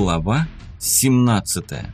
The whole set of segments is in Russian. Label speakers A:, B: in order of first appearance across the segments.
A: Глава 17.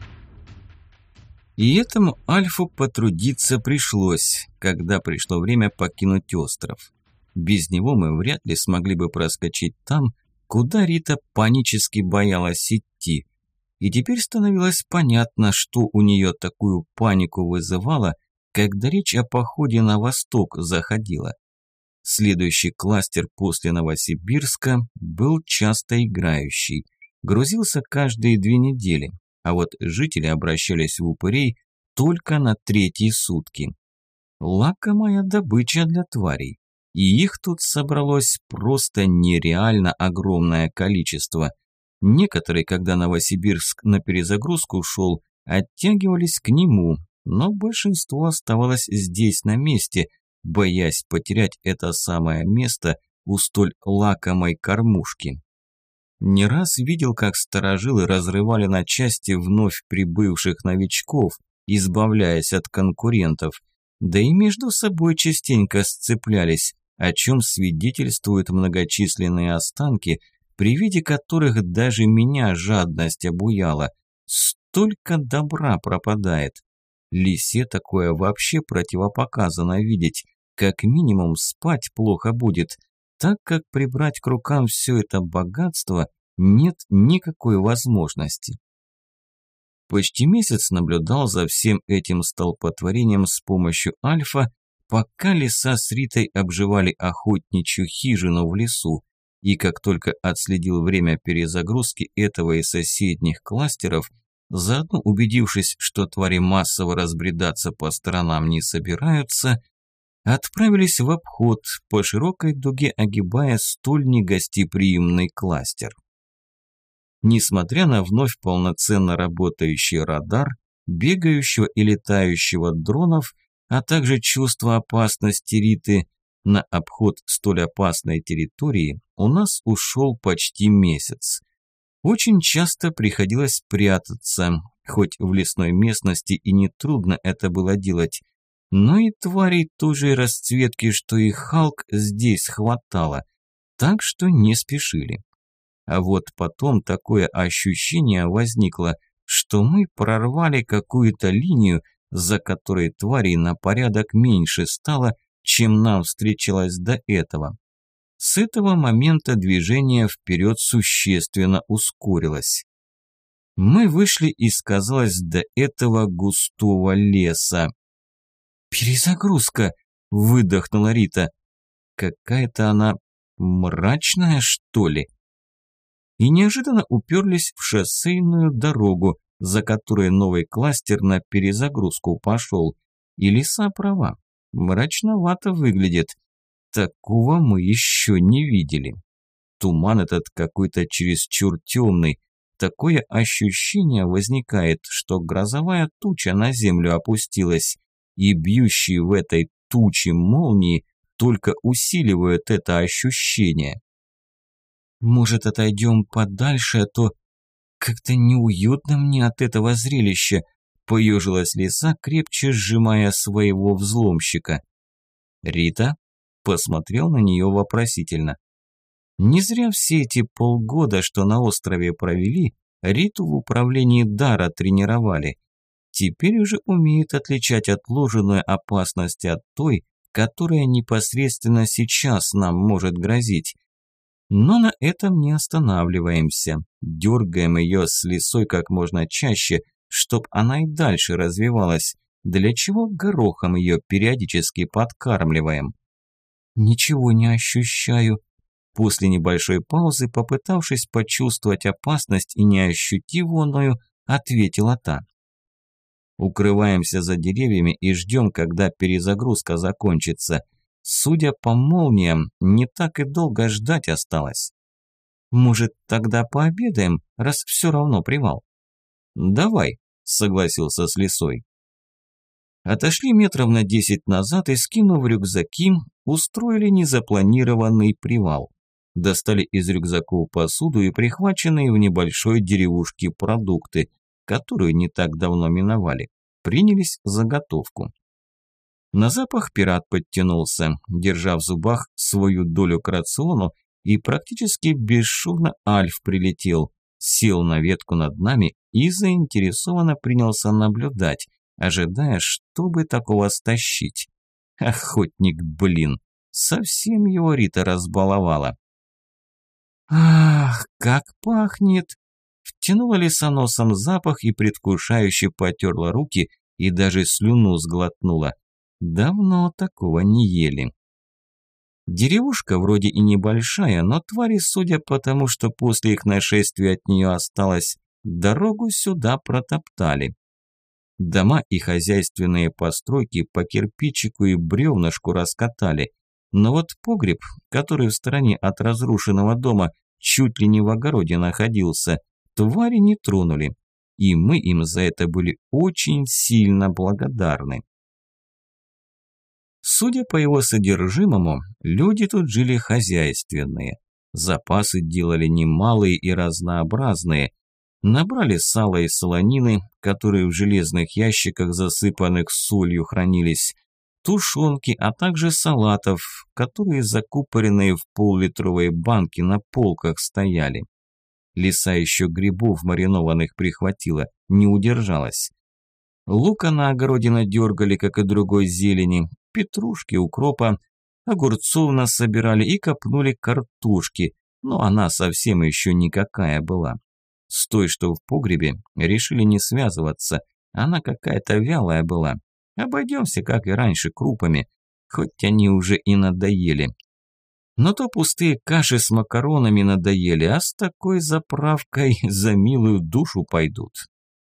A: И этому Альфу потрудиться пришлось, когда пришло время покинуть остров. Без него мы вряд ли смогли бы проскочить там, куда Рита панически боялась идти. И теперь становилось понятно, что у нее такую панику вызывало, когда речь о походе на восток заходила. Следующий кластер после Новосибирска был часто играющий. Грузился каждые 2 недели, а вот жители обращались в упырей только на 3-е сутки. Лакомая добыча для тварей. И их тут собралось просто нереально огромное количество. Некоторые, когда Новосибирск на перезагрузку шел, оттягивались к нему, но большинство оставалось здесь на месте, боясь потерять это самое место у столь лакомой кормушки. Не раз видел, как старожилы разрывали на части вновь прибывших новичков, избавляясь от конкурентов, да и между собой частенько сцеплялись, о чем свидетельствуют многочисленные останки, при виде которых даже меня жадность обуяла. Столько добра пропадает. Лисе такое вообще противопоказано видеть, как минимум спать плохо будет, так как прибрать к рукам все это богатство нет никакой возможности. Почти месяц наблюдал за всем этим столпотворением с помощью Альфа, пока Лиса с Ритой обживали охотничью хижину в лесу, и как только отследил время перезагрузки этого и соседних кластеров, заодно убедившись, что твари массово разбредаться по сторонам не собираются, отправились в обход, по широкой дуге огибая столь негостеприимный кластер. Несмотря на вновь полноценно работающий радар, бегающего и летающего дронов, а также чувство опасности Риты, на обход столь опасной территории у нас ушел почти месяц. Очень часто приходилось прятаться, хоть в лесной местности и нетрудно это было делать, но и тварей той же расцветки, что и Халк, здесь хватало, так что не спешили. А вот потом такое ощущение возникло, что мы прорвали какую-то линию, за которой тварей на порядок меньше стало, чем нам встречалось до этого. С этого момента движение вперед существенно ускорилось. Мы вышли из, казалось, до этого густого леса. «Перезагрузка!» – выдохнула Рита. «Какая-то она мрачная, что ли?» И неожиданно уперлись в шоссейную дорогу, за которой новый кластер на перезагрузку пошел. И Лиса права, мрачновато выглядит. Такого мы еще не видели. Туман этот какой-то чересчур темный. Такое ощущение возникает, что грозовая туча на землю опустилась, и бьющие в этой туче молнии только усиливают это ощущение. «Может, отойдем подальше, а то как-то неуютно мне от этого зрелища», – поежилась Лиса, крепче сжимая своего взломщика. «Рита?» – посмотрел на нее вопросительно. Не зря все эти полгода, что на острове провели, Риту в управлении дара тренировали. Теперь уже умеет отличать отложенную опасность от той, которая непосредственно сейчас нам может грозить. Но на этом не останавливаемся. Дергаем ее с Лисой как можно чаще, чтоб она и дальше развивалась, для чего горохом ее периодически подкармливаем. «Ничего не ощущаю», – после небольшой паузы, попытавшись почувствовать опасность и не ощутив оною, ответила та. Укрываемся за деревьями и ждем, когда перезагрузка закончится. Судя по молниям, не так и долго ждать осталось. Может, тогда пообедаем, раз все равно привал? Давай, согласился с Лисой. Отошли метров на 10 назад и, скинув рюкзаки, устроили незапланированный привал. Достали из рюкзаков посуду и прихваченные в небольшой деревушке продукты, которую не так давно миновали. Принялись за готовку. На запах пират подтянулся, держа в зубах свою долю к рациону, и практически бесшумно Альф прилетел. сел на ветку над нами и заинтересованно принялся наблюдать, ожидая, чтобы такого стащить. Охотник, блин, совсем его Рита разбаловала. Ах, как пахнет! Втянула лиса носом запах и предвкушающе потерла руки и даже слюну сглотнула. Давно такого не ели. Деревушка вроде и небольшая, но твари, судя по тому, что после их нашествия от нее осталось, дорогу сюда протоптали. Дома и хозяйственные постройки по кирпичику и бревнышку раскатали, но вот погреб, который в стороне от разрушенного дома чуть ли не в огороде находился, твари не тронули, и мы им за это были очень сильно благодарны. Судя по его содержимому, люди тут жили хозяйственные. Запасы делали немалые и разнообразные. Набрали сала и солонины, которые в железных ящиках, засыпанных солью, хранились, тушенки, а также салатов, которые закупоренные в пол-литровые банки на полках стояли. Лиса еще грибов маринованных прихватила, не удержалась. Лука на огороде надергали, как и другой зелени, петрушки, укропа, огурцов насобирали и копнули картошки, но она совсем еще никакая была. С той, что в погребе, решили не связываться, она какая-то вялая была. Обойдемся, как и раньше, крупами, хоть они уже и надоели. Но то пустые каши с макаронами надоели, а с такой заправкой за милую душу пойдут.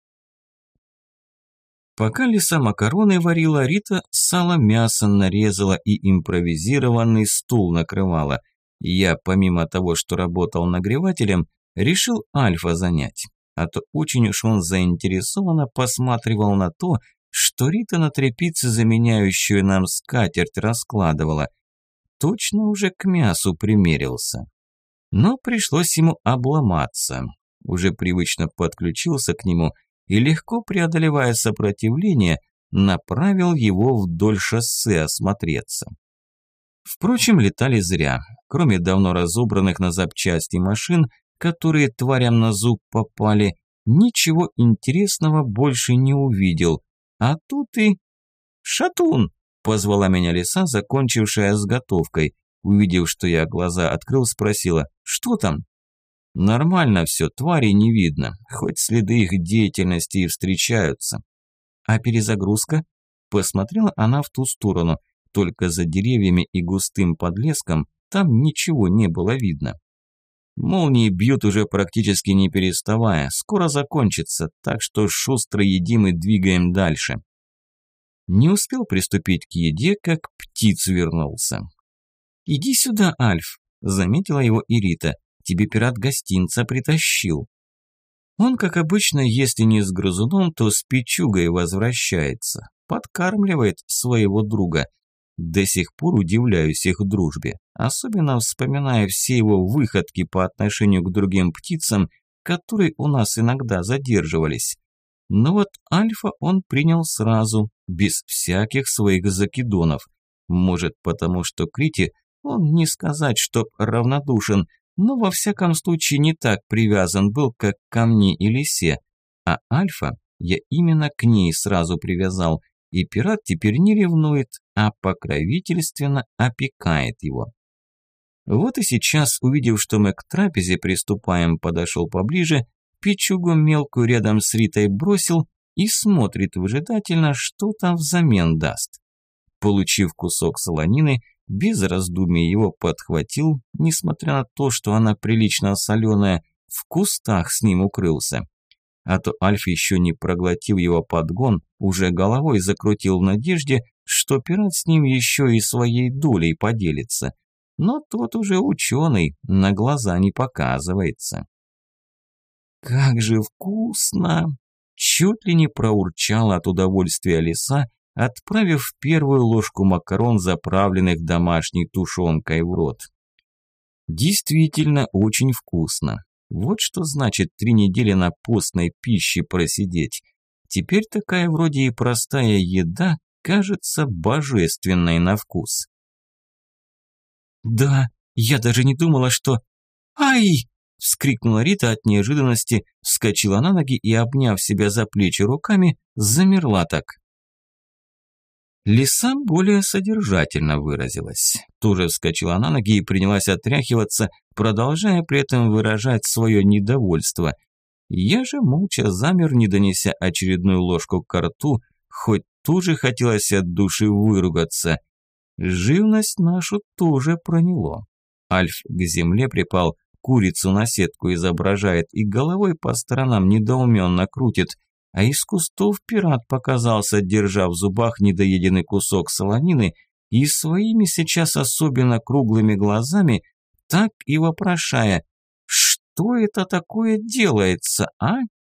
A: Пока лиса макароны варила, Рита сало-мясо нарезала и импровизированный стул накрывала. Я, помимо того, что работал нагревателем, решил Альфа занять, а то очень уж он заинтересованно посматривал на то, что Рита на тряпице, заменяющую нам скатерть, раскладывала. Точно уже к мясу примерился. Но пришлось ему обломаться. Уже привычно подключился к нему и, легко преодолевая сопротивление, направил его вдоль шоссе осмотреться. Впрочем, летали зря. Кроме давно разобранных на запчасти машин, которые тварям на зуб попали, ничего интересного больше не увидел. А тут и... «Шатун!» – позвала меня лиса, закончившая с готовкой. Увидев, что я глаза открыл, спросила: «Что там?» «Нормально все, тварей не видно, хоть следы их деятельности и встречаются». «А перезагрузка?» Посмотрела она в ту сторону, только за деревьями и густым подлеском там ничего не было видно. «Молнии бьют уже практически не переставая, скоро закончится, так что шустро едим и двигаем дальше». Не успел приступить к еде, как птиц вернулся. «Иди сюда, Альф», – заметила его и Рита, – «тебе пират гостинца притащил». Он, как обычно, если не с грызуном, то с печугой возвращается, подкармливает своего друга. До сих пор удивляюсь их дружбе, особенно вспоминая все его выходки по отношению к другим птицам, которые у нас иногда задерживались. Но вот Альфа он принял сразу, без всяких своих закидонов. Может, потому что к Рите он не сказать, чтоб равнодушен, но во всяком случае не так привязан был, как ко мне и лисе. А Альфа я именно к ней сразу привязал, и пират теперь не ревнует, а покровительственно опекает его. Вот и сейчас, увидев, что мы к трапезе приступаем, подошел поближе, печугу мелкую рядом с Ритой бросил и смотрит выжидательно, что там взамен даст. Получив кусок солонины, без раздумий его подхватил, несмотря на то, что она прилично соленая, в кустах с ним укрылся. А то Альф, еще не проглотив его подгон, уже головой закрутил в надежде, что пират с ним еще и своей долей поделится. Но тот уже ученый, на глаза не показывается. «Как же вкусно!» Чуть ли не проурчала от удовольствия лиса, отправив первую ложку макарон, заправленных домашней тушенкой, в рот. Действительно очень вкусно. Вот что значит 3 недели на постной пище просидеть. Теперь такая вроде и простая еда кажется божественной на вкус. «Да, я даже не думала, что...» «Ай!» – вскрикнула Рита от неожиданности, вскочила на ноги и, обняв себя за плечи руками, замерла так. Лиса более содержательно выразилась. Тоже вскочила на ноги и принялась отряхиваться, продолжая при этом выражать свое недовольство. Я же молча замер, не донеся очередную ложку ко рту, хоть тоже хотелось от души выругаться. Живность нашу тоже проняло. Альф к земле припал, курицу на сетку изображает и головой по сторонам недоуменно крутит, а из кустов пират показался, держа в зубах недоеденный кусок солонины и своими сейчас особенно круглыми глазами так и вопрошая: «Что это такое делается, а?»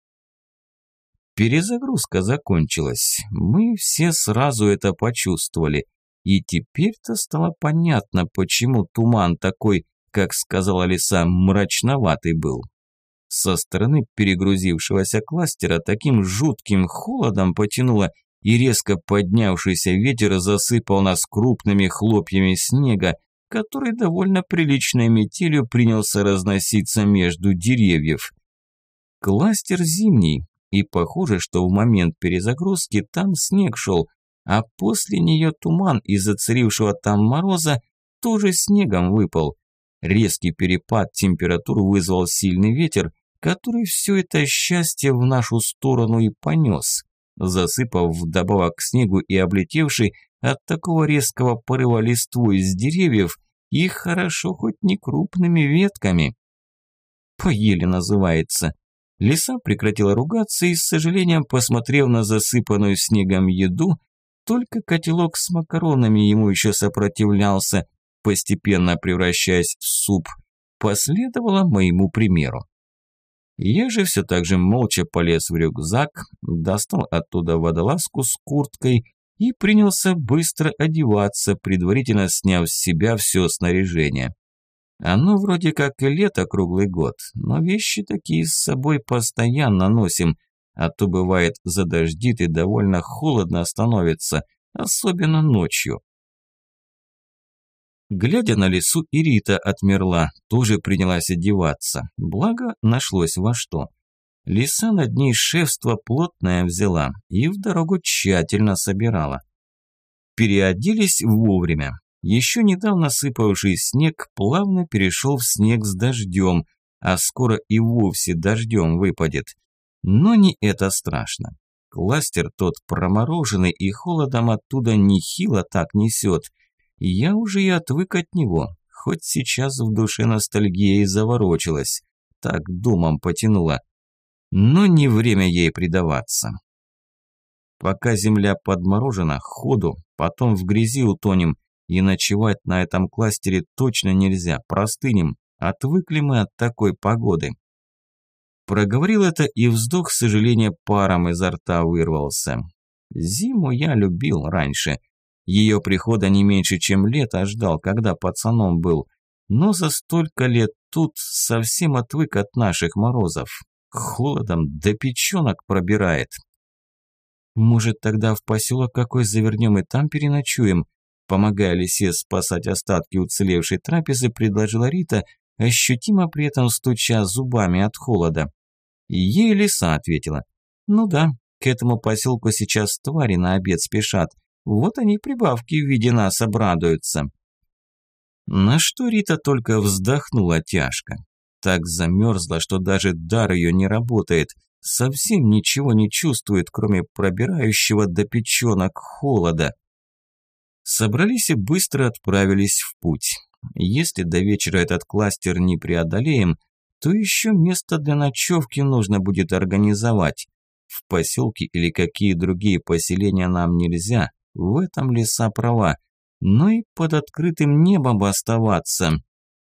A: Перезагрузка закончилась. Мы все сразу это почувствовали. И теперь-то стало понятно, почему туман такой, как сказала лиса, мрачноватый был. Со стороны перегрузившегося кластера таким жутким холодом потянуло, и резко поднявшийся ветер засыпал нас крупными хлопьями снега, который довольно приличной метелью принялся разноситься между деревьев. Кластер зимний, и похоже, что в момент перезагрузки там снег шел, а после нее туман из-за царившего там мороза тоже снегом выпал. Резкий перепад температур вызвал сильный ветер, который все это счастье в нашу сторону и понес, засыпав вдобавок к снегу и облетевший от такого резкого порыва листвой с деревьев и хорошо хоть не крупными ветками. Поели называется. Лиса прекратила ругаться и, с сожалением посмотрев на засыпанную снегом еду, только котелок с макаронами ему еще сопротивлялся, постепенно превращаясь в суп, последовала моему примеру. Я же все так же молча полез в рюкзак, достал оттуда водолазку с курткой и принялся быстро одеваться, предварительно сняв с себя все снаряжение. Оно вроде как и лето круглый год, но вещи такие с собой постоянно носим, а то бывает задождит и довольно холодно становится, особенно ночью. Глядя на лису, и Рита отмерла, тоже принялась одеваться, благо нашлось во что. Лиса над ней шефство плотное взяла и в дорогу тщательно собирала. Переоделись вовремя. Еще недавно сыпавший снег плавно перешел в снег с дождем, а скоро и вовсе дождем выпадет. Но не это страшно. Кластер тот промороженный и холодом оттуда нехило так несет. Я уже и отвык от него, хоть сейчас в душе ностальгия и заворочилась, так думам потянула. Но не время ей предаваться. Пока земля подморожена, ходу, потом в грязи утонем, и ночевать на этом кластере точно нельзя, простынем, отвыкли мы от такой погоды. Проговорил это, и вздох сожаления паром изо рта вырвался. Зиму я любил раньше. Ее прихода не меньше, чем лето ждал, когда пацаном был. Но за столько лет тут совсем отвык от наших морозов. Холодом до печенок пробирает. Может, тогда в поселок какой завернем и там переночуем? Помогая лисе спасать остатки уцелевшей трапезы, предложила Рита, ощутимо при этом стуча зубами от холода. И ей лиса ответила: «Ну да, к этому поселку сейчас твари на обед спешат. Вот они прибавки в виде нас обрадуются». На что Рита только вздохнула тяжко. Так замерзла, что даже дар ее не работает, совсем ничего не чувствует, кроме пробирающего до печенок холода. Собрались и быстро отправились в путь. Если до вечера этот кластер не преодолеем, то еще место для ночевки нужно будет организовать. В поселке или какие другие поселения нам нельзя, в этом лиса права, но и под открытым небом оставаться.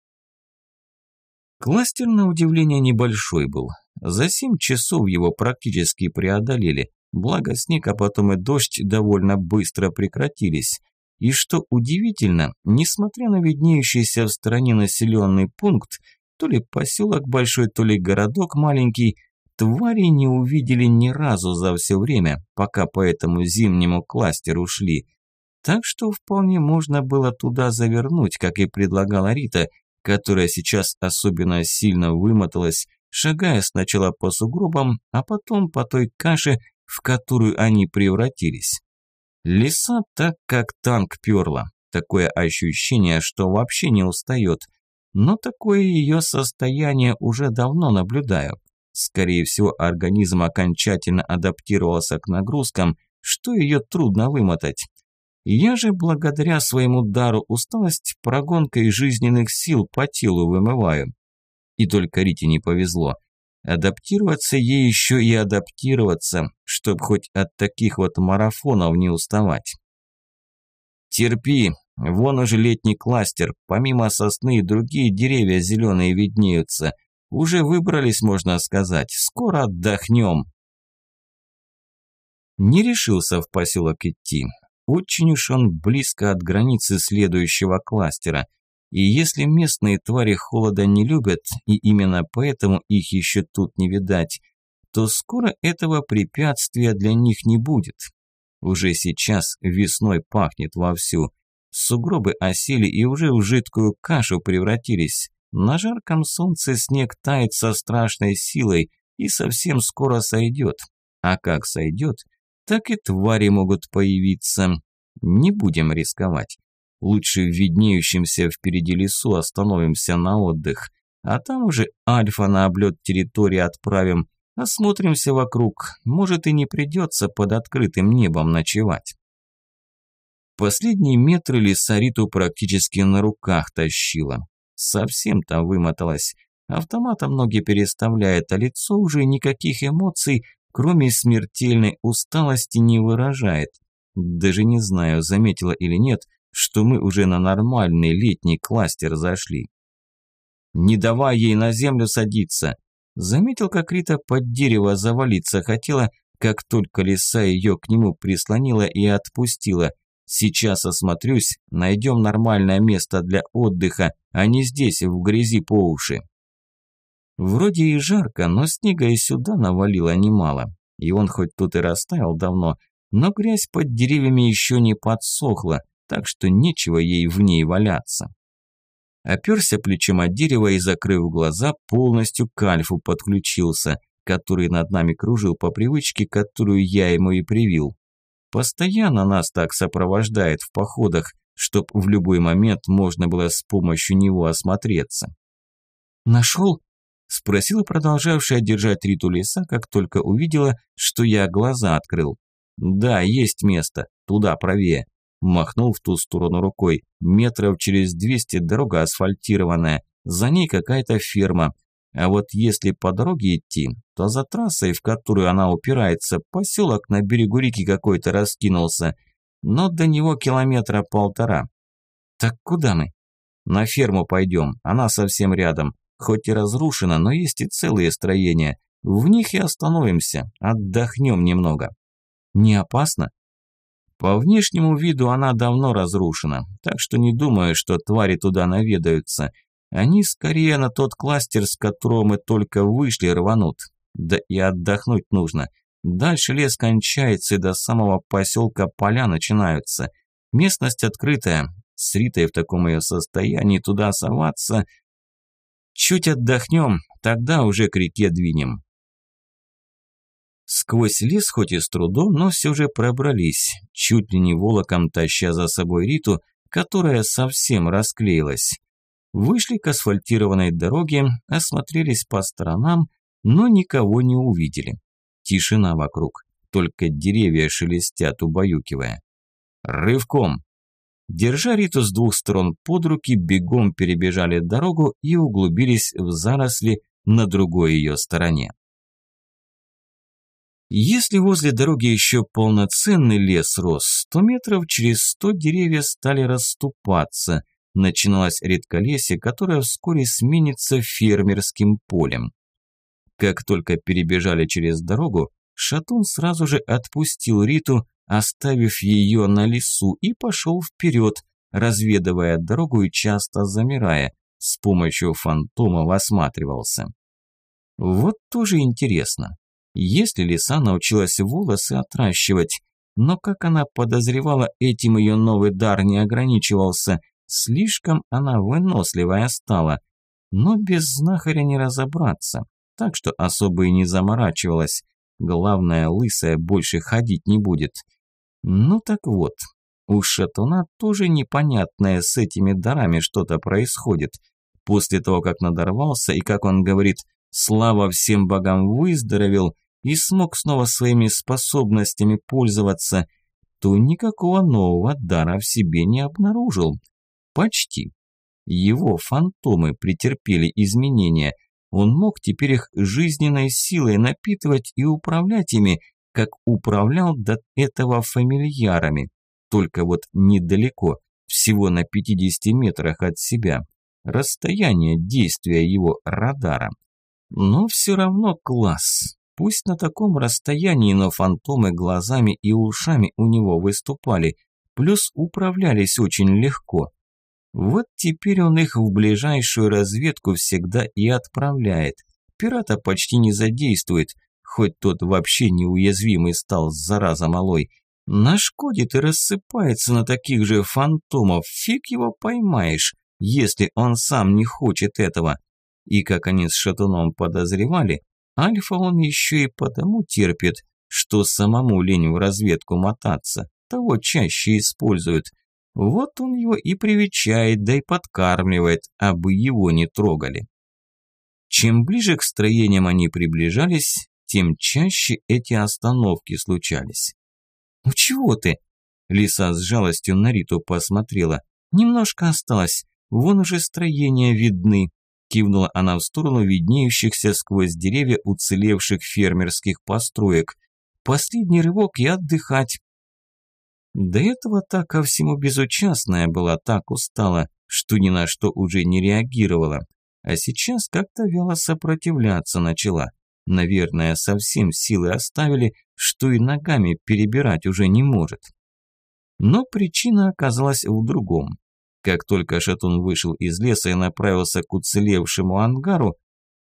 A: Кластер, на удивление, небольшой был. За 7 часов его практически преодолели, благо снег, а потом и дождь довольно быстро прекратились. И что удивительно, несмотря на виднеющийся в стороне населенный пункт, то ли поселок большой, то ли городок маленький, твари не увидели ни разу за все время, пока по этому зимнему кластеру шли. Так что вполне можно было туда завернуть, как и предлагала Рита, которая сейчас особенно сильно вымоталась, шагая сначала по сугробам, а потом по той каше, в которую они превратились. Лиса так как танк перла, такое ощущение, что вообще не устает, но такое ее состояние уже давно наблюдаю. Скорее всего, организм окончательно адаптировался к нагрузкам, что ее трудно вымотать. Я же благодаря своему дару усталость прогонкой жизненных сил по телу вымываю. И только Рите не повезло. Адаптироваться ей еще и адаптироваться, чтобы хоть от таких вот марафонов не уставать. Терпи, вон уже летний кластер, помимо сосны и другие деревья зеленые виднеются. Уже выбрались, можно сказать, скоро отдохнем. Не решился в поселок идти. Очень уж он близко от границы следующего кластера. И если местные твари холода не любят, и именно поэтому их еще тут не видать, то скоро этого препятствия для них не будет. Уже сейчас весной пахнет вовсю. Сугробы осели и уже в жидкую кашу превратились. На жарком солнце снег тает со страшной силой и совсем скоро сойдет. А как сойдет, так и твари могут появиться. Не будем рисковать. Лучше в виднеющемся впереди лесу остановимся на отдых. А там уже Альфа на облет территории отправим. Осмотримся вокруг. Может, и не придется под открытым небом ночевать. Последние метры лиса Риту практически на руках тащила. Совсем-то вымоталась. Автоматом ноги переставляет, а лицо уже никаких эмоций, кроме смертельной усталости, не выражает. Даже не знаю, заметила или нет, что мы уже на нормальный летний кластер зашли. «Не давай ей на землю садиться!» Заметил, как Рита под дерево завалиться хотела, как только лиса ее к нему прислонила и отпустила. «Сейчас осмотрюсь, найдем нормальное место для отдыха, а не здесь, в грязи по уши». Вроде и жарко, но снега и сюда навалило немало. И он хоть тут и растаял давно, но грязь под деревьями еще не подсохла, так что нечего ей в ней валяться. Оперся плечом от дерева и, закрыв глаза, полностью к Альфу подключился, который над нами кружил по привычке, которую я ему и привил. Постоянно нас так сопровождает в походах, чтоб в любой момент можно было с помощью него осмотреться. «Нашел?» – спросила продолжавшая держать Риту лиса, как только увидела, что я глаза открыл. «Да, есть место, туда правее». Махнул в ту сторону рукой. Метров через 200 дорога асфальтированная, за ней какая-то ферма. А вот если по дороге идти, то за трассой, в которую она упирается, поселок на берегу реки какой-то раскинулся. Но до него 1,5 километра. Так куда мы? На ферму пойдем, она совсем рядом. Хоть и разрушена, но есть и целые строения. В них и остановимся, отдохнем немного. Не опасно? По внешнему виду она давно разрушена, так что не думаю, что твари туда наведаются. Они скорее на тот кластер, с которого мы только вышли, рванут. Да и отдохнуть нужно. Дальше лес кончается, и до самого поселка поля начинаются. Местность открытая. С Ритой в таком ее состоянии туда соваться. Чуть отдохнем, тогда уже к реке двинем. Сквозь лес хоть и с трудом, но все же пробрались, чуть ли не волоком таща за собой Риту, которая совсем расклеилась. Вышли к асфальтированной дороге, осмотрелись по сторонам, но никого не увидели. Тишина вокруг, только деревья шелестят, убаюкивая. Рывком! Держа Риту с двух сторон под руки, бегом перебежали дорогу и углубились в заросли на другой ее стороне. Если возле дороги еще полноценный лес рос, то метров через 100 деревья стали расступаться. Начиналось редколесье, которое вскоре сменится фермерским полем. Как только перебежали через дорогу, Шатун сразу же отпустил Риту, оставив ее на лесу, и пошел вперед, разведывая дорогу и часто замирая, с помощью фантомов осматривался. Вот тоже интересно. Если лиса научилась волосы отращивать, но, как она подозревала, этим ее новый дар не ограничивался, Слишком она выносливая стала. Но без знахаря не разобраться, так что особо и не заморачивалась. Главное, лысая больше ходить не будет. Ну так вот, у шатуна тоже непонятное с этими дарами что-то происходит. После того, как надорвался и, как он говорит, слава всем богам, выздоровел и смог снова своими способностями пользоваться, то никакого нового дара в себе не обнаружил. Почти. Его фантомы претерпели изменения. Он мог теперь их жизненной силой напитывать и управлять ими, как управлял до этого фамильярами. Только вот недалеко, всего на 50 метрах от себя. Расстояние действия его радара. Но все равно класс. Пусть на таком расстоянии, но фантомы глазами и ушами у него выступали, плюс управлялись очень легко. Вот теперь он их в ближайшую разведку всегда и отправляет. Пирата почти не задействует, хоть тот вообще неуязвимый стал, зараза малой. Нашкодит и рассыпается на таких же фантомов, фиг его поймаешь, если он сам не хочет этого. И как они с шатуном подозревали, Альфа он еще и потому терпит, что самому лень в разведку мотаться, того чаще используют. Вот он его и привечает, да и подкармливает, абы его не трогали. Чем ближе к строениям они приближались, тем чаще эти остановки случались. «Ну чего ты?» Лиса с жалостью на Риту посмотрела. «Немножко осталось, вон уже строения видны», кивнула она в сторону виднеющихся сквозь деревья уцелевших фермерских построек. «Последний рывок и отдыхать». До этого так ко всему безучастная была, так устала, что ни на что уже не реагировала. А сейчас как-то вяло сопротивляться начала. Наверное, совсем силы оставили, что и ногами перебирать уже не может. Но причина оказалась в другом. Как только шатун вышел из леса и направился к уцелевшему ангару,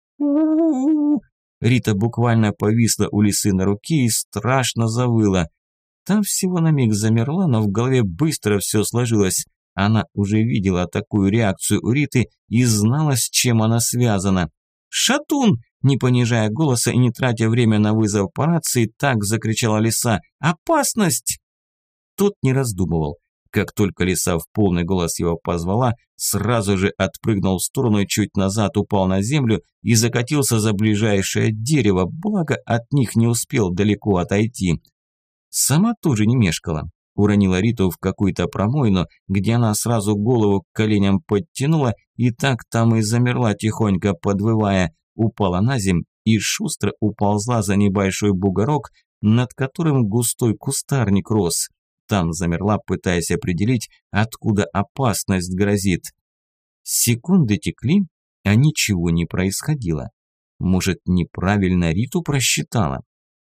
A: Рита буквально повисла у лисы на руке и страшно завыла. Там всего на миг замерла, но в голове быстро все сложилось. Она уже видела такую реакцию у Риты и знала, с чем она связана. «Шатун!» – не понижая голоса и не тратя время на вызов по рации, так закричала лиса. «Опасность!» Тот не раздумывал. Как только лиса в полный голос его позвала, сразу же отпрыгнул в сторону и чуть назад упал на землю и закатился за ближайшее дерево, благо от них не успел далеко отойти. Сама тоже не мешкала. Уронила Риту в какую-то промоину, где она сразу голову к коленям подтянула и так там и замерла тихонько подвывая, упала на земь и шустро уползла за небольшой бугорок, над которым густой кустарник рос. Там замерла, пытаясь определить, откуда опасность грозит. Секунды текли, а ничего не происходило. Может, неправильно Риту просчитала?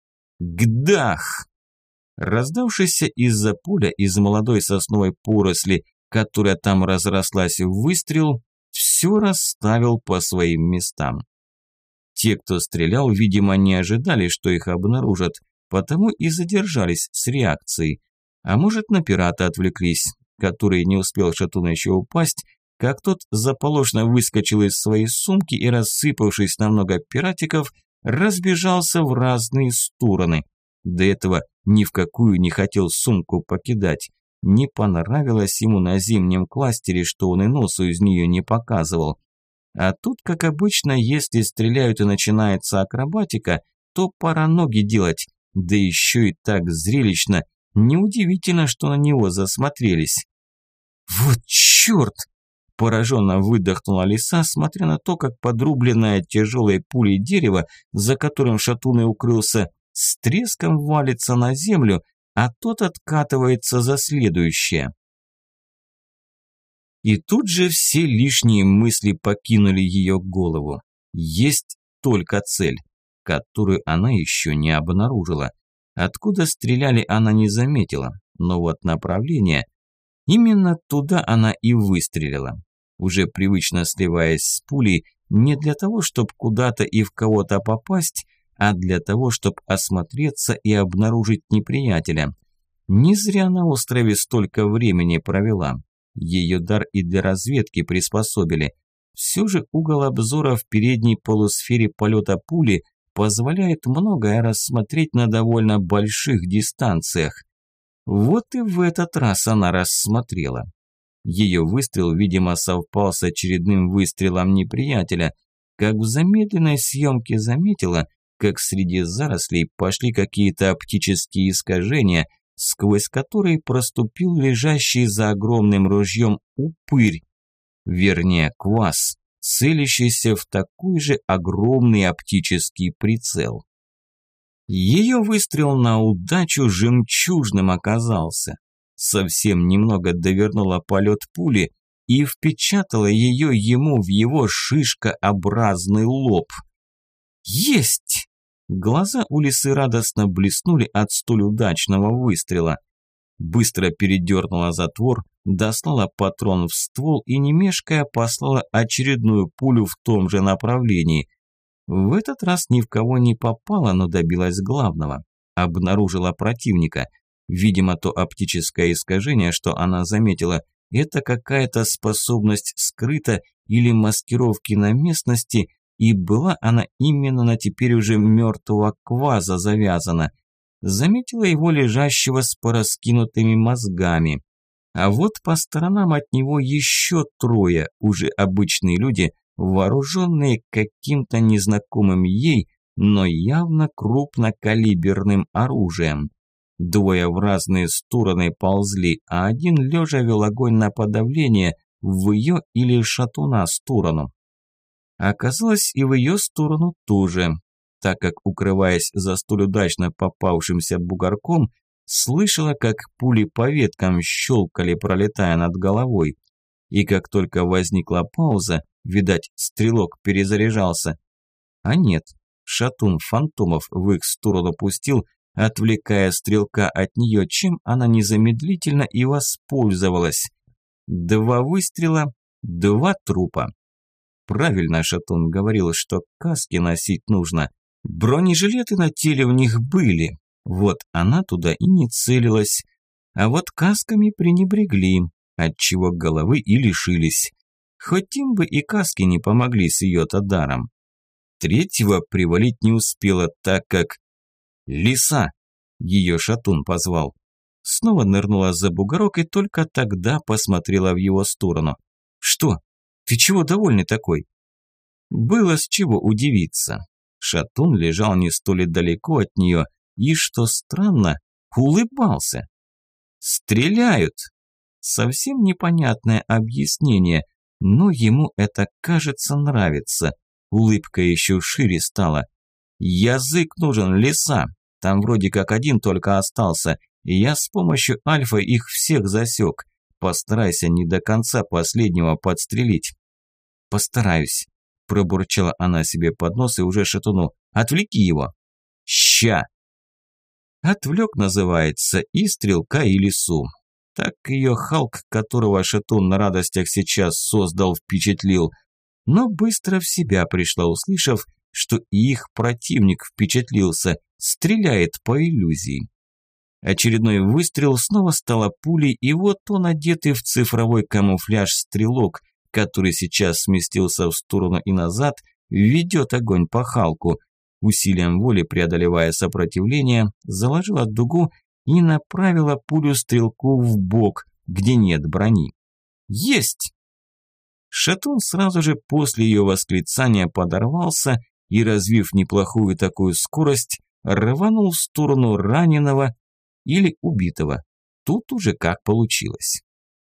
A: Гдах! Раздавшийся из-за поля из молодой сосновой поросли, которая там разрослась в выстрел, все расставил по своим местам. Те, кто стрелял, видимо, не ожидали, что их обнаружат, потому и задержались с реакцией. А может, на пирата отвлеклись, который не успел шатун еще упасть, как тот заполошно выскочил из своей сумки и, рассыпавшись на много пиратиков, разбежался в разные стороны. До этого ни в какую не хотел сумку покидать. Не понравилось ему на зимнем кластере, что он и носу из нее не показывал. А тут, как обычно, если стреляют и начинается акробатика, то пора ноги делать, да еще и так зрелищно. Неудивительно, что на него засмотрелись. «Вот черт!» – пораженно выдохнула лиса, смотря на то, как подрубленное тяжелой пулей дерево, за которым шатун и укрылся, с треском валится на землю, а тот откатывается за следующее. И тут же все лишние мысли покинули ее голову. Есть только цель, которую она еще не обнаружила. Откуда стреляли, она не заметила, но вот направление, именно туда она и выстрелила. Уже привычно сливаясь с пулей, не для того, чтобы куда-то и в кого-то попасть, а для того, чтобы осмотреться и обнаружить неприятеля. Не зря на острове столько времени провела. Ее дар и для разведки приспособили. Все же угол обзора в передней полусфере полета пули позволяет многое рассмотреть на довольно больших дистанциях. Вот и в этот раз она рассмотрела. Ее выстрел, видимо, совпал с очередным выстрелом неприятеля. Как в замедленной съемке заметила, как среди зарослей пошли какие-то оптические искажения, сквозь которые проступил лежащий за огромным ружьем упырь, вернее квас, целящийся в такой же огромный оптический прицел. Ее выстрел на удачу жемчужным оказался. Совсем немного довернула полет пули и впечатала ее ему в его шишкообразный лоб. Есть! Глаза у лисы радостно блеснули от столь удачного выстрела. Быстро передернула затвор, достала патрон в ствол и, не мешкая, послала очередную пулю в том же направлении. В этот раз ни в кого не попала, но добилась главного. Обнаружила противника. Видимо, то оптическое искажение, что она заметила, это какая-то способность скрыта или маскировки на местности, и была она именно на теперь уже мертвого кваза завязана. Заметила его лежащего с пораскинутыми мозгами. А вот по сторонам от него еще трое, уже обычные люди, вооруженные каким-то незнакомым ей, но явно крупнокалиберным оружием. Двое в разные стороны ползли, а один лежа вел огонь на подавление в ее или шатуна сторону. Оказалось, и в ее сторону тоже, так как, укрываясь за столь удачно попавшимся бугорком, слышала, как пули по веткам щелкали, пролетая над головой. И как только возникла пауза, видать, стрелок перезаряжался. А нет, шатун фантомов в их сторону пустил, отвлекая стрелка от нее, чем она незамедлительно и воспользовалась. 2 выстрела, 2 трупа. Правильно шатун говорил, что каски носить нужно. Бронежилеты на теле у них были. Вот она туда и не целилась. А вот касками пренебрегли, отчего головы и лишились. Хоть им бы и каски не помогли с ее-то даром. Третьего привалить не успела, так как... «Лиса!» – ее шатун позвал. Снова нырнула за бугорок и только тогда посмотрела в его сторону. «Что? Ты чего довольный такой?» Было с чего удивиться. Шатун лежал не столь далеко от нее и, что странно, улыбался. «Стреляют!» Совсем непонятное объяснение, но ему это, кажется, нравится. Улыбка еще шире стала. «Язык нужен, лиса! Там вроде как один только остался, и я с помощью Альфа их всех засек. Постарайся не до конца последнего подстрелить». «Постараюсь», – пробурчала она себе под нос и уже шатуну. «Отвлеки его». «Ща!» Отвлек, называется, и стрелка, и лису. Так ее Халк, которого шатун на радостях сейчас создал, впечатлил. Но быстро в себя пришла, услышав, что и их противник впечатлился, стреляет по иллюзии. Очередной выстрел снова стала пулей, и вот он, одетый в цифровой камуфляж стрелок, который сейчас сместился в сторону и назад, ведет огонь по Халку. Усилием воли, преодолевая сопротивление, заложила дугу и направила пулю стрелку в бок, где нет брони. Есть! Шатун сразу же после ее восклицания подорвался и, развив неплохую такую скорость, рванул в сторону раненого или убитого. Тут уже как получилось.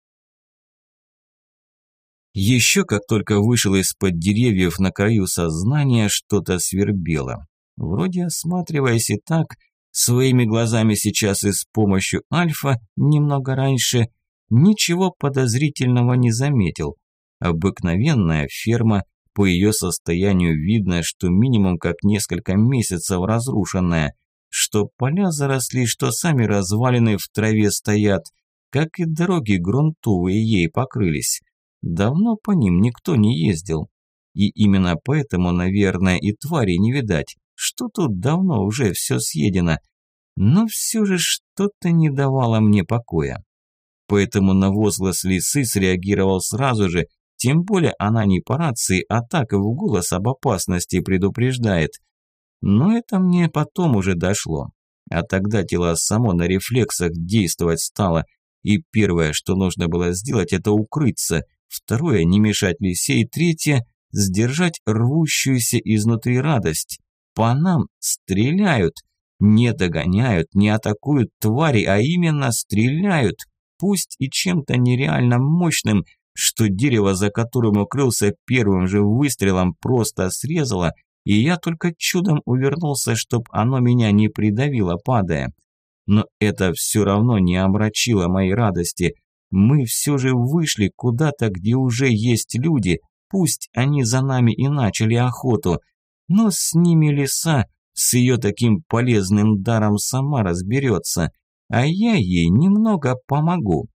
A: Еще как только вышел из-под деревьев на краю сознания, что-то свербело. Вроде осматриваясь и так, своими глазами сейчас и с помощью Альфа, немного раньше, ничего подозрительного не заметил. Обыкновенная ферма, по ее состоянию видно, что минимум как несколько месяцев разрушенная, что поля заросли, что сами развалины в траве стоят, как и дороги грунтовые ей покрылись. Давно по ним никто не ездил. И именно поэтому, наверное, и твари не видать, что тут давно уже все съедено. Но все же что-то не давало мне покоя. поэтому на возглас лисы среагировал сразу же, тем более она не по рации, а так и в голос об опасности предупреждает. Но это мне потом уже дошло. А тогда тело само на рефлексах действовать стало, и первое, что нужно было сделать, это укрыться, второе – не мешать лисе, и третье – сдержать рвущуюся изнутри радость. По нам стреляют, не догоняют, не атакуют твари, а именно стреляют, пусть и чем-то нереально мощным, что дерево, за которым укрылся первым же выстрелом, просто срезало, и я только чудом увернулся, чтоб оно меня не придавило, падая. Но это все равно не омрачило моей радости. Мы все же вышли куда-то, где уже есть люди, пусть они за нами и начали охоту, но с ними лиса, с ее таким полезным даром сама разберется, а я ей немного помогу.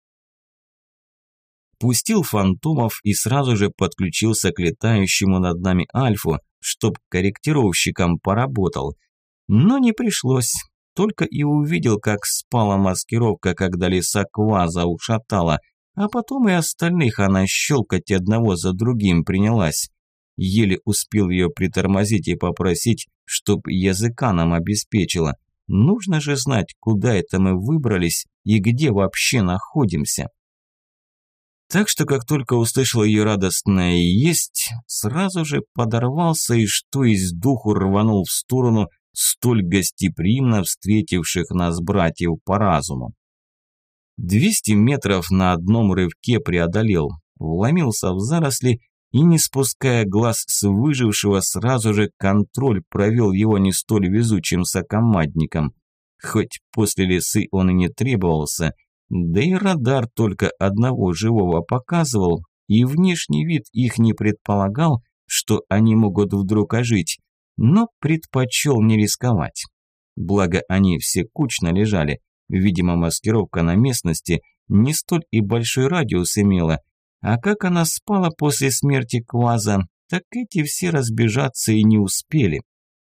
A: Пустил фантомов и сразу же подключился к летающему над нами Альфу, чтоб корректировщиком поработал. Но не пришлось, только и увидел, как спала маскировка, когда лиса кваза ушатала, а потом и остальных она щелкать одного за другим принялась. Еле успел ее притормозить и попросить, чтоб языка нам обеспечила. Нужно же знать, куда это мы выбрались и где вообще находимся. Так что, как только услышал ее радостное «есть», сразу же подорвался и что из духу рванул в сторону столь гостеприимно встретивших нас братьев по разуму. 200 метров на одном рывке преодолел, вломился в заросли и, не спуская глаз с выжившего, сразу же контроль провел его не столь везучим сокомандником. Хоть после лисы он и не требовался, да и радар только одного живого показывал, и внешний вид их не предполагал, что они могут вдруг ожить, но предпочел не рисковать. Благо они все кучно лежали, видимо, маскировка на местности не столь и большой радиус имела, а как она спала после смерти кваза, так эти все разбежаться и не успели.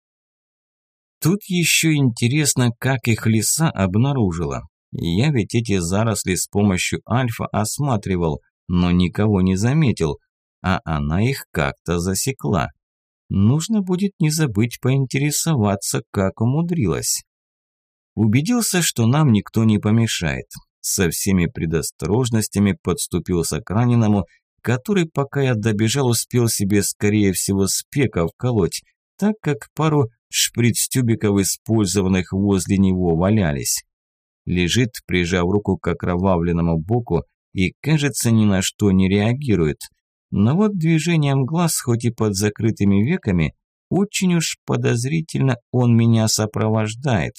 A: Тут еще интересно, как их лиса обнаружила. Я ведь эти заросли с помощью Альфа осматривал, но никого не заметил, а она их как-то засекла. Нужно будет не забыть поинтересоваться, как умудрилась. Убедился, что нам никто не помешает. Со всеми предосторожностями подступился к раненому, который, пока я добежал, успел себе, скорее всего, спека вколоть, так как пару шприц-тюбиков, использованных возле него, валялись. Лежит, прижав руку к окровавленному боку и, кажется, ни на что не реагирует. Но вот движением глаз, хоть и под закрытыми веками, очень уж подозрительно он меня сопровождает.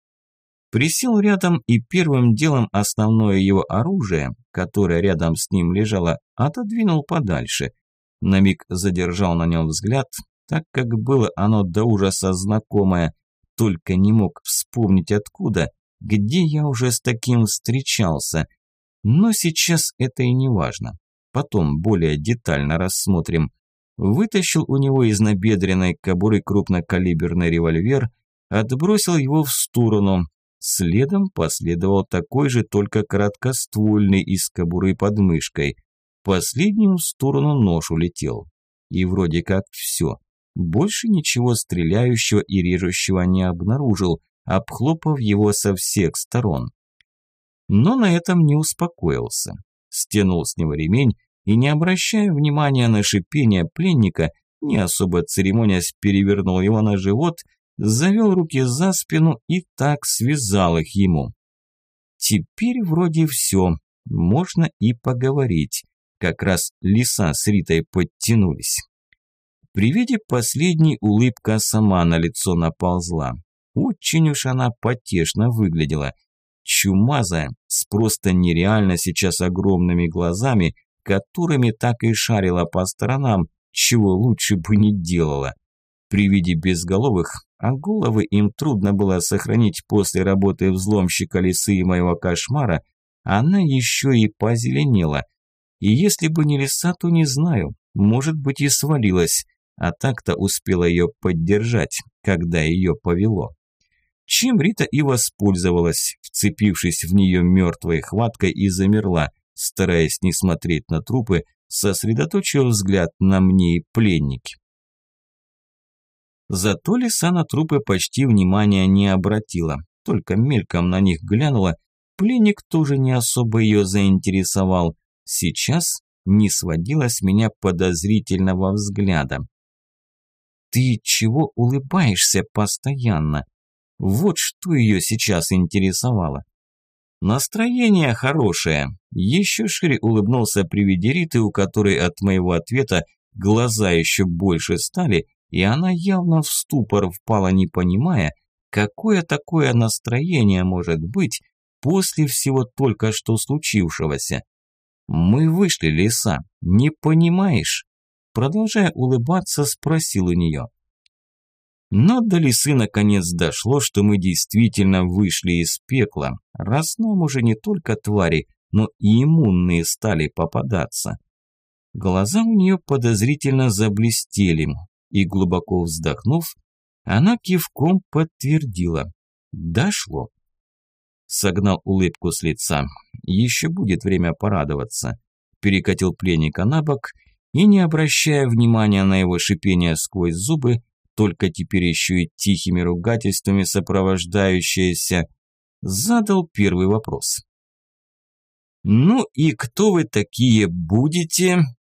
A: Присел рядом и первым делом основное его оружие, которое рядом с ним лежало, отодвинул подальше. На миг задержал на нем взгляд, так как было оно до ужаса знакомое, только не мог вспомнить откуда, где я уже с таким встречался. Но сейчас это и не важно. Потом более детально рассмотрим. Вытащил у него из набедренной кобуры крупнокалиберный револьвер, отбросил его в сторону. Следом последовал такой же, только короткоствольный из кобуры под мышкой. Последним в сторону нож улетел. И вроде как все. Больше ничего стреляющего и режущего не обнаружил, обхлопав его со всех сторон. Но на этом не успокоился. Стянул с него ремень и, не обращая внимания на шипение пленника, не особо церемонясь, перевернул его на живот, завел руки за спину и так связал их ему. Теперь вроде все, можно и поговорить. Как раз лиса с Ритой подтянулись. При виде последней улыбка сама на лицо наползла. Очень уж она потешно выглядела. Чумазая, с просто нереально сейчас огромными глазами, которыми так и шарила по сторонам, чего лучше бы не делала. При виде безголовых, а головы им трудно было сохранить после работы взломщика лисы и моего кошмара, она еще и позеленела. И если бы не лиса, то не знаю, может быть и свалилась, а так-то успела ее поддержать, когда ее повело. чем Рита и воспользовалась, вцепившись в нее мертвой хваткой и замерла, стараясь не смотреть на трупы, сосредоточив взгляд на мне и пленнике. Зато лиса на трупы почти внимания не обратила, только мельком на них глянула. Пленник тоже не особо ее заинтересовал. Сейчас не сводила с меня подозрительного взгляда. «Ты чего улыбаешься постоянно?» Вот что ее сейчас интересовало. Настроение хорошее. Еще шире улыбнулся при виде Риты, у которой от моего ответа глаза еще больше стали, и она явно в ступор впала, не понимая, какое такое настроение может быть после всего только что случившегося. «Мы вышли, лиса, не понимаешь?» Продолжая улыбаться, спросил у нее. Но до лисы наконец дошло, что мы действительно вышли из пекла, раз нам уже не только твари, но и иммунные стали попадаться. Глаза у нее подозрительно заблестели, и глубоко вздохнув, она кивком подтвердила. Дошло. Согнал улыбку с лица. Еще будет время порадоваться. Перекатил пленника на бок и, не обращая внимания на его шипение сквозь зубы, только теперь еще и тихими ругательствами сопровождающееся, задал первый вопрос. «Ну и кто вы такие будете?»